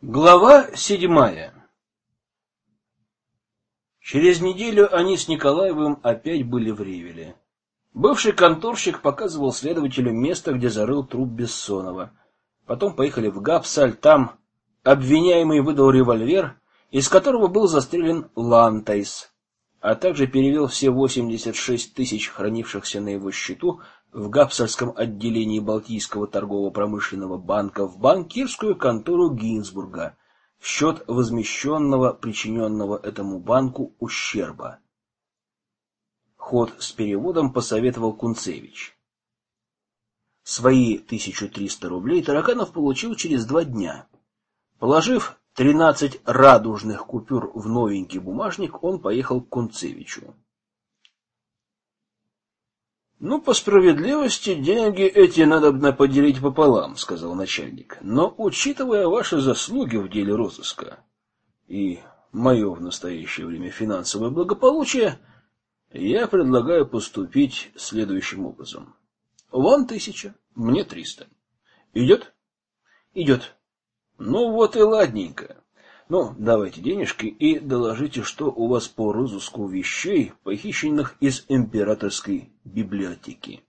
Глава 7. Через неделю они с Николаевым опять были в Ревеле. Бывший конторщик показывал следователю место, где зарыл труп Бессонова. Потом поехали в Гапсаль, там обвиняемый выдал револьвер, из которого был застрелен Лантайс, а также перевел все 86 тысяч, хранившихся на его счету в Гапсальском отделении Балтийского торгово-промышленного банка, в банкирскую контору Гинзбурга в счет возмещенного причиненного этому банку ущерба. Ход с переводом посоветовал Кунцевич. Свои 1300 рублей Тараканов получил через 2 дня. Положив 13 радужных купюр в новенький бумажник, он поехал к Кунцевичу. «Ну, по справедливости, деньги эти надобно поделить пополам», — сказал начальник. «Но, учитывая ваши заслуги в деле розыска и мое в настоящее время финансовое благополучие, я предлагаю поступить следующим образом. Вам 1000, мне 300. Идет? Идет. Ну вот и ладненько. Ну, давайте денежки и доложите, что у вас по розыску вещей, похищенных из императорской библиотеки.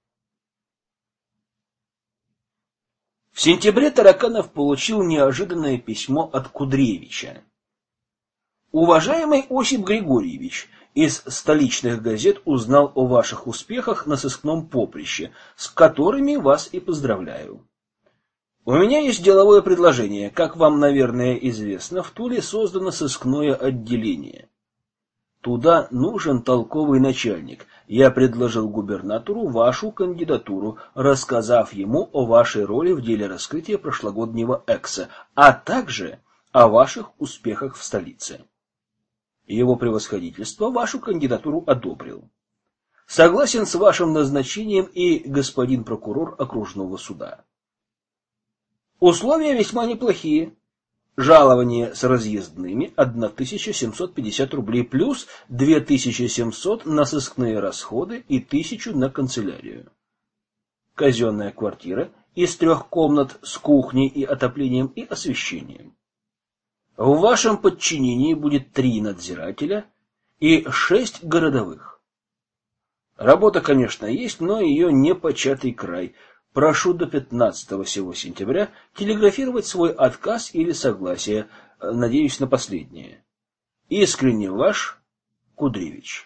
В сентябре Тараканов получил неожиданное письмо от Кудревича. «Уважаемый Осип Григорьевич, из столичных газет узнал о ваших успехах на сыскном поприще, с которыми вас и поздравляю. У меня есть деловое предложение. Как вам, наверное, известно, в Туле создано сыскное отделение. Туда нужен толковый начальник. Я предложил губернатору вашу кандидатуру, рассказав ему о вашей роли в деле раскрытия прошлогоднего экса, а также о ваших успехах в столице. Его превосходительство вашу кандидатуру одобрил. Согласен с вашим назначением и господин прокурор окружного суда. Условия весьма неплохие. Жалование с разъездными 1750 рублей плюс 2700 на сыскные расходы и 1000 на канцелярию. Казенная квартира из 3 комнат с кухней и отоплением и освещением. В вашем подчинении будет 3 надзирателя и 6 городовых. Работа, конечно, есть, но ее не початый край. Прошу до 15 сего сентября телеграфировать свой отказ или согласие, надеюсь на последнее. Искренне ваш, Кудревич.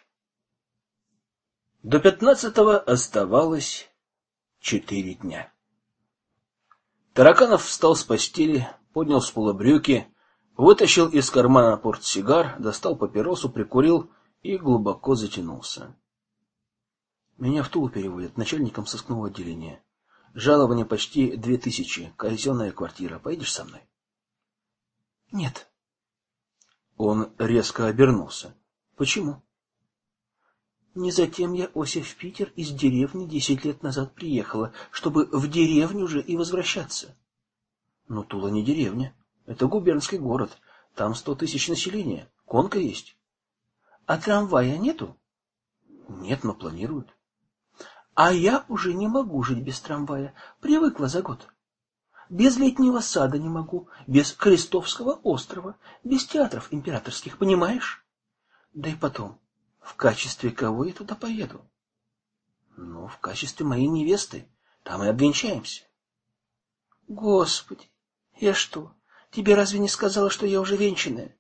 До 15-го оставалось 4 дня. Тараканов встал с постели, поднял с пола брюки, вытащил из кармана портсигар, достал папиросу, прикурил и глубоко затянулся. Меня в Тулу переводят начальником сыскного отделения. Жалование почти 2000, казенная квартира. Поедешь со мной? Нет. Он резко обернулся. Почему? Не затем я, Осип, в Питер из деревни 10 лет назад приехала, чтобы в деревню же и возвращаться. Но Тула не деревня. Это губернский город. Там 100 тысяч населения. Конка есть. А трамвая нету? Нет, но планируют. А я уже не могу жить без трамвая. Привыкла за год. Без летнего сада не могу, без Крестовского острова, без театров императорских, понимаешь? Да и потом, в качестве кого я туда поеду? Ну, в качестве моей невесты. Там и обвенчаемся. Господи, я что, тебе разве не сказала, что я уже венчанная?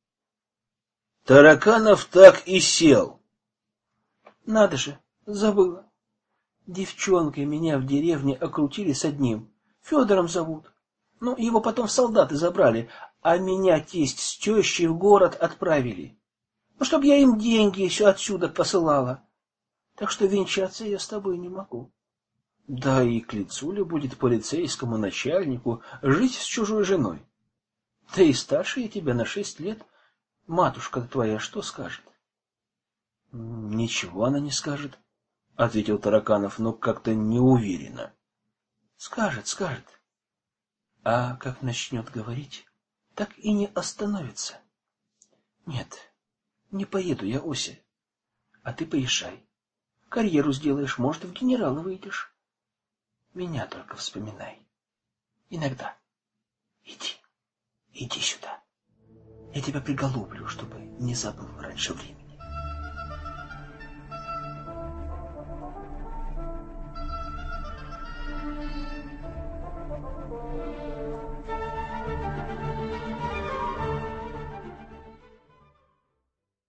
Тараканов так и сел. Надо же, забыла. Девчонкой меня в деревне окрутили с одним. Федором зовут. Ну, его потом в солдаты забрали, а меня тесть с тещей в город отправили. Ну, чтоб я им деньги еще отсюда посылала. Так что венчаться я с тобой не могу. Да и к лицу ли будет полицейскому начальнику жить с чужой женой? Да и старше я тебя на 6 лет. Матушка твоя что скажет? Ничего она не скажет. — ответил Тараканов, но как-то неуверенно. — Скажет, скажет. А как начнет говорить, так и не остановится. Нет, не поеду я, Ося. А ты поезжай. Карьеру сделаешь, может, в генералы выйдешь. Меня только вспоминай. Иногда. Иди. Иди сюда. Я тебя приголублю, чтобы не забыл раньше времени.